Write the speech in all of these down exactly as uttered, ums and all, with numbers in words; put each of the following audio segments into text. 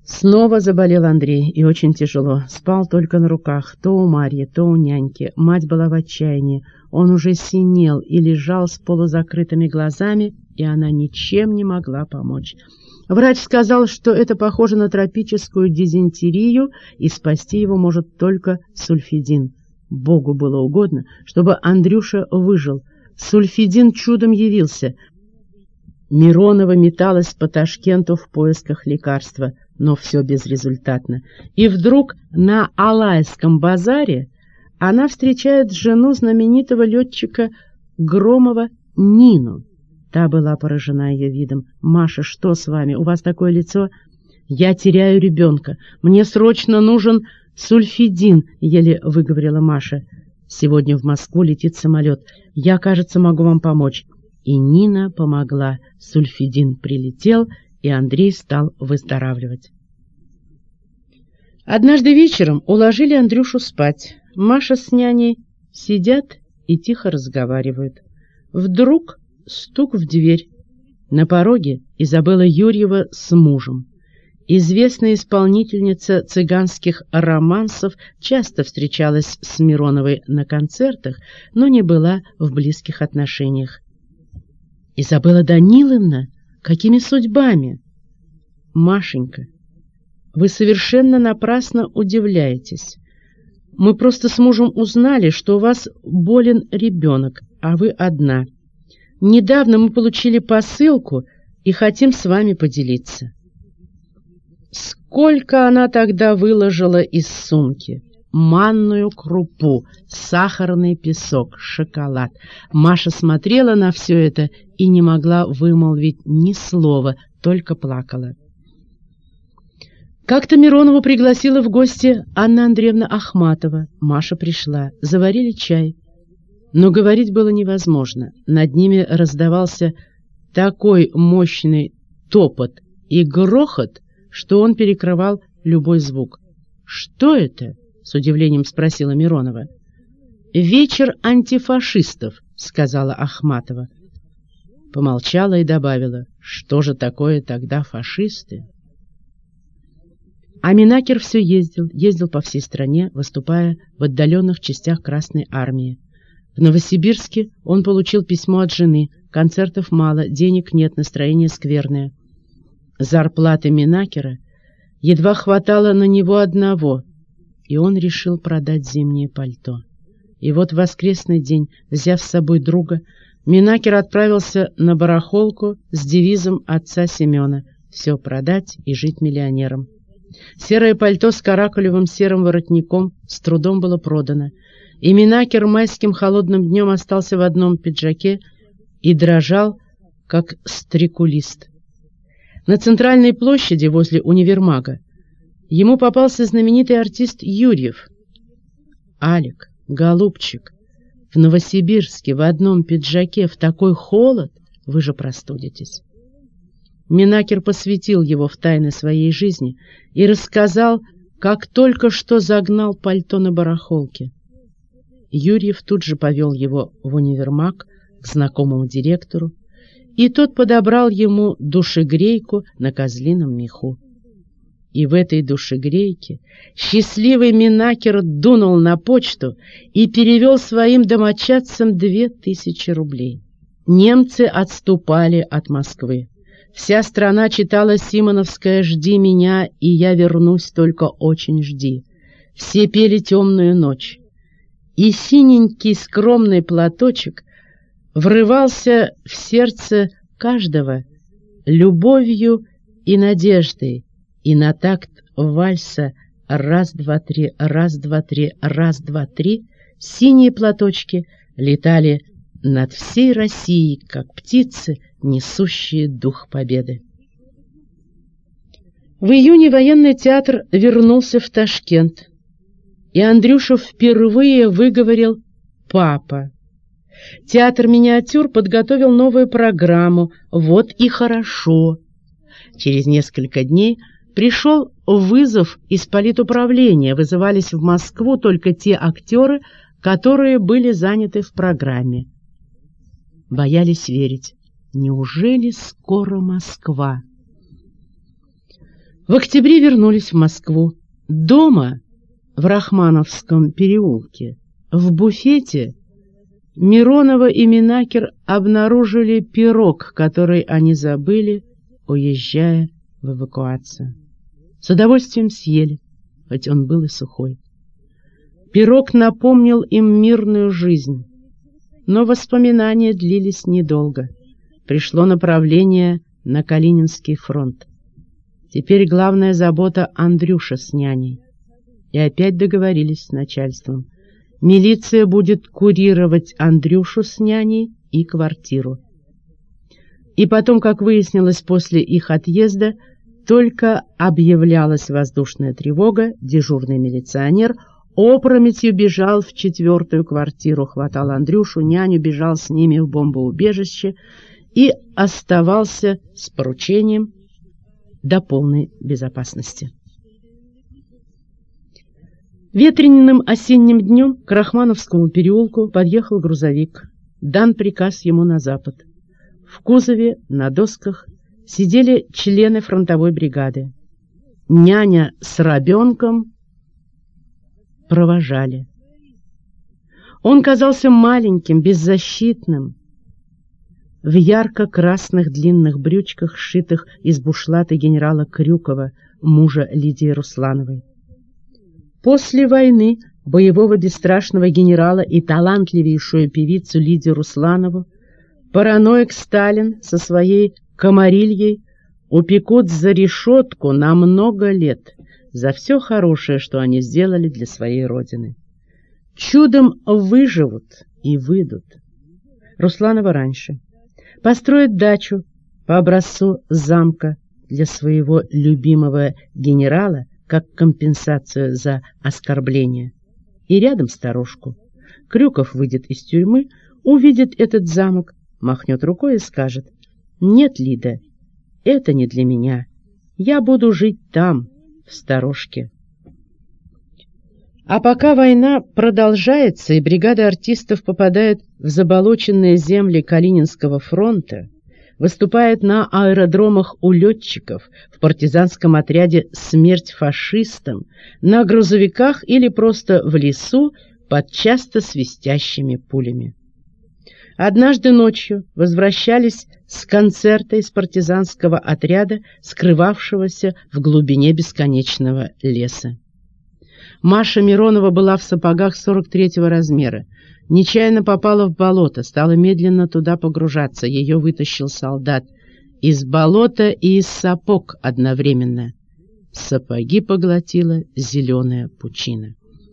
Снова заболел Андрей, и очень тяжело. Спал только на руках, то у Марьи, то у няньки. Мать была в отчаянии. Он уже синел и лежал с полузакрытыми глазами, и она ничем не могла помочь. Врач сказал, что это похоже на тропическую дизентерию, и спасти его может только сульфидин. Богу было угодно, чтобы Андрюша выжил. Сульфидин чудом явился. Миронова металась по Ташкенту в поисках лекарства, но все безрезультатно. И вдруг на Алайском базаре она встречает жену знаменитого летчика Громова Нину. Та была поражена ее видом. «Маша, что с вами? У вас такое лицо?» «Я теряю ребенка. Мне срочно нужен сульфидин», — еле выговорила Маша. «Сегодня в Москву летит самолет. Я, кажется, могу вам помочь». И Нина помогла. Сульфидин прилетел, и Андрей стал выздоравливать. Однажды вечером уложили Андрюшу спать. Маша с няней сидят и тихо разговаривают. Вдруг стук в дверь. На пороге Изабелла Юрьева с мужем. Известная исполнительница цыганских романсов часто встречалась с Мироновой на концертах, но не была в близких отношениях. «Изабелла Даниловна, какими судьбами?» «Машенька, вы совершенно напрасно удивляетесь. Мы просто с мужем узнали, что у вас болен ребенок, а вы одна. Недавно мы получили посылку и хотим с вами поделиться». Сколько она тогда выложила из сумки? Манную крупу, сахарный песок, шоколад. Маша смотрела на все это и не могла вымолвить ни слова, только плакала. Как-то Миронову пригласила в гости Анна Андреевна Ахматова. Маша пришла, заварили чай. Но говорить было невозможно. Над ними раздавался такой мощный топот и грохот, что он перекрывал любой звук. «Что это?» — с удивлением спросила Миронова. «Вечер антифашистов», — сказала Ахматова. Помолчала и добавила: «Что же такое тогда фашисты?» А Минакер все ездил, ездил по всей стране, выступая в отдаленных частях Красной Армии. В Новосибирске он получил письмо от жены: концертов мало, денег нет, настроение скверное. Зарплаты Минакера едва хватало на него одного, и он решил продать зимнее пальто. И вот в воскресный день, взяв с собой друга, Минакер отправился на барахолку с девизом отца Семена: «Все продать и жить миллионером». Серое пальто с каракулевым серым воротником с трудом было продано, и Минакер майским холодным днем остался в одном пиджаке и дрожал, как стрекулист. На центральной площади возле универмага ему попался знаменитый артист Юрьев. «Алик, голубчик, в Новосибирске в одном пиджаке в такой холод, вы же простудитесь». Минакер посвятил его в тайны своей жизни и рассказал, как только что загнал пальто на барахолке. Юрьев тут же повел его в универмаг к знакомому директору, и тот подобрал ему душегрейку на козлином меху. И в этой душегрейке счастливый Минакер дунул на почту и перевел своим домочадцам две тысячи рублей. Немцы отступали от Москвы. Вся страна читала симоновское «Жди меня, и я вернусь, только очень жди». Все пели «Темную ночь». И синенький скромный платочек врывался в сердце каждого любовью и надеждой, и на такт вальса «раз-два-три, раз-два-три, раз-два-три» синие платочки летали над всей Россией, как птицы, несущие дух победы. В июне военный театр вернулся в Ташкент, и Андрюша впервые выговорил «папа». Театр «Миниатюр» подготовил новую программу «Вот и хорошо». Через несколько дней пришел вызов из политуправления. Вызывались в Москву только те актеры, которые были заняты в программе. Боялись верить. Неужели скоро Москва? В октябре вернулись в Москву. Дома, в Рахмановском переулке, в буфете, Миронова и Минакер обнаружили пирог, который они забыли, уезжая в эвакуацию. С удовольствием съели, хоть он был и сухой. Пирог напомнил им мирную жизнь, но воспоминания длились недолго. Пришло направление на Калининский фронт. Теперь главная забота Андрюша с няней. И опять договорились с начальством. Милиция будет курировать Андрюшу с няней и квартиру. И потом, как выяснилось после их отъезда, только объявлялась воздушная тревога, дежурный милиционер опрометью бежал в четвертую квартиру, хватал Андрюшу, няню, бежал с ними в бомбоубежище и оставался с поручением до полной безопасности. Ветреным осенним днем к Рахмановскому переулку подъехал грузовик. Дан приказ ему на запад. В кузове на досках сидели члены фронтовой бригады. Няня с ребенком провожали. Он казался маленьким, беззащитным, в ярко-красных длинных брючках, сшитых из бушлата генерала Крюкова, мужа Лидии Руслановой. После войны боевого бесстрашного генерала и талантливейшую певицу Лидию Русланову параноик Сталин со своей комарильей упекут за решетку на много лет за все хорошее, что они сделали для своей родины. Чудом выживут и выйдут. Русланова раньше. Построит дачу по образцу замка для своего любимого генерала как компенсацию за оскорбление. И рядом сторожку. Крюков выйдет из тюрьмы, увидит этот замок, махнет рукой и скажет: «Нет, Лида, это не для меня. Я буду жить там, в сторожке». А пока война продолжается и бригада артистов попадает в заболоченные земли Калининского фронта, выступает на аэродромах у летчиков, в партизанском отряде «Смерть фашистам», на грузовиках или просто в лесу под часто свистящими пулями. Однажды ночью возвращались с концерта из партизанского отряда, скрывавшегося в глубине бесконечного леса. Маша Миронова была в сапогах сорок третьего размера. Нечаянно попала в болото, стала медленно туда погружаться. Ее вытащил солдат из болота и из сапог одновременно. Сапоги поглотила зеленая пучина.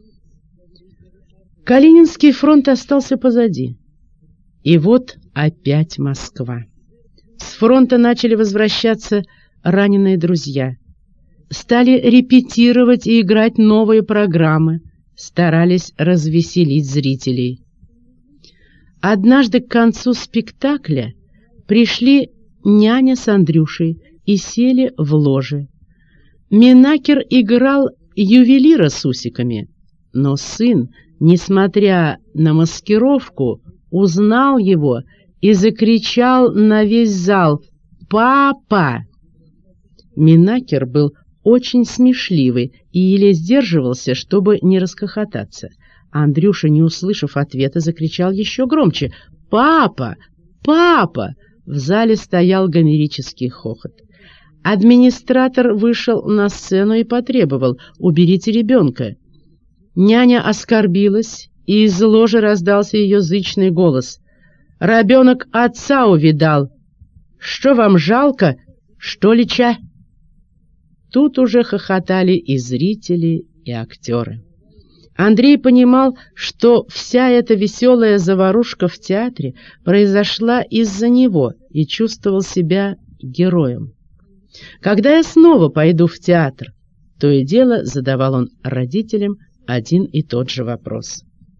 Калининский фронт остался позади. И вот опять Москва. С фронта начали возвращаться раненые друзья. Стали репетировать и играть новые программы, старались развеселить зрителей. Однажды к концу спектакля пришли няня с Андрюшей и сели в ложе. Минакер играл ювелира с усиками, но сын, несмотря на маскировку, узнал его и закричал на весь зал: «Папа!». Минакер был очень смешливый и еле сдерживался, чтобы не расхохотаться. Андрюша, не услышав ответа, закричал еще громче: «Папа! Папа!». В зале стоял гомерический хохот. Администратор вышел на сцену и потребовал: «Уберите ребенка». Няня оскорбилась, и из ложи раздался ее зычный голос: «Ребенок отца увидал! Что вам жалко, что ли, ча?» Тут уже хохотали и зрители, и актеры. Андрей понимал, что вся эта веселая заварушка в театре произошла из-за него, и чувствовал себя героем. «Когда я снова пойду в театр?» То и дело задавал он родителям один и тот же вопрос.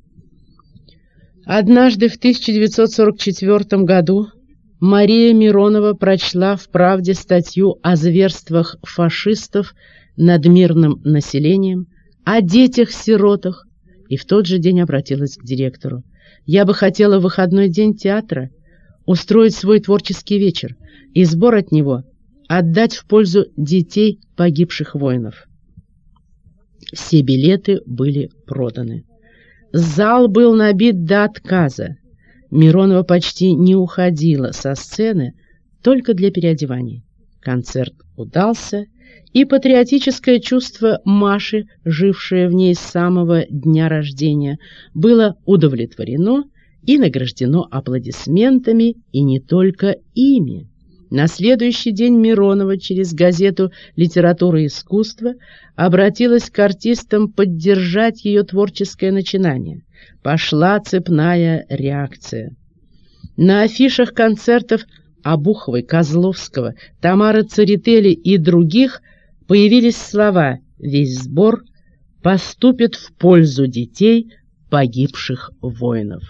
Однажды в тысяча девятьсот сорок четвёртом году Мария Миронова прочла в «Правде» статью о зверствах фашистов над мирным населением, о детях-сиротах, и в тот же день обратилась к директору. «Я бы хотела в выходной день театра устроить свой творческий вечер, и сбор от него отдать в пользу детей погибших воинов. Все билеты были проданы. Зал был набит до отказа. Миронова почти не уходила со сцены только для переодеваний. Концерт удался, и патриотическое чувство Маши, жившее в ней с самого дня рождения, было удовлетворено и награждено аплодисментами, и не только ими. На следующий день Миронова через газету «Литература и искусство» обратилась к артистам поддержать ее творческое начинание. Пошла цепная реакция. На афишах концертов Обуховой, Козловского, Тамары Церетели и других появились слова «Весь сбор поступит в пользу детей погибших воинов».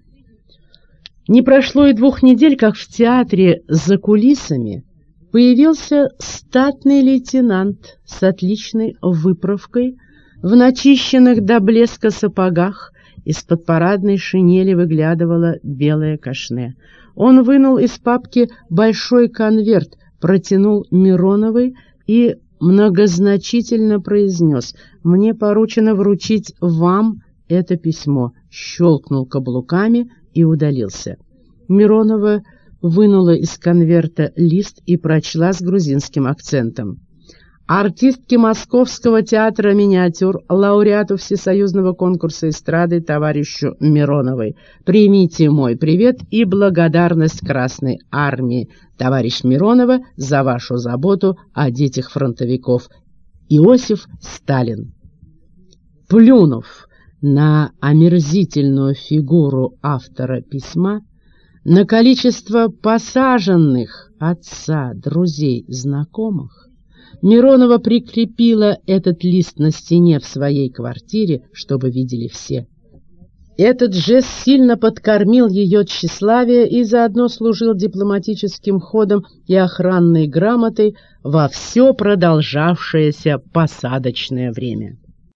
Не прошло и двух недель, как в театре за кулисами появился статный лейтенант с отличной выправкой, в начищенных до блеска сапогах. Из-под парадной шинели выглядывало белое кашне. Он вынул из папки большой конверт, протянул Мироновой и многозначительно произнес: «Мне поручено вручить вам это письмо», щелкнул каблуками и удалился. Миронова вынула из конверта лист и прочла с грузинским акцентом: «Артистке Московского театра миниатюр, лауреату Всесоюзного конкурса эстрады товарищу Мироновой. Примите мой привет и благодарность Красной Армии, товарищ Миронова, за вашу заботу о детях фронтовиков. Иосиф Сталин». Плюнув на омерзительную фигуру автора письма, на количество посаженных отца, друзей, знакомых, Миронова прикрепила этот лист на стене в своей квартире, чтобы видели все. Этот жест сильно подкормил ее тщеславие и заодно служил дипломатическим ходом и охранной грамотой во все продолжавшееся посадочное время.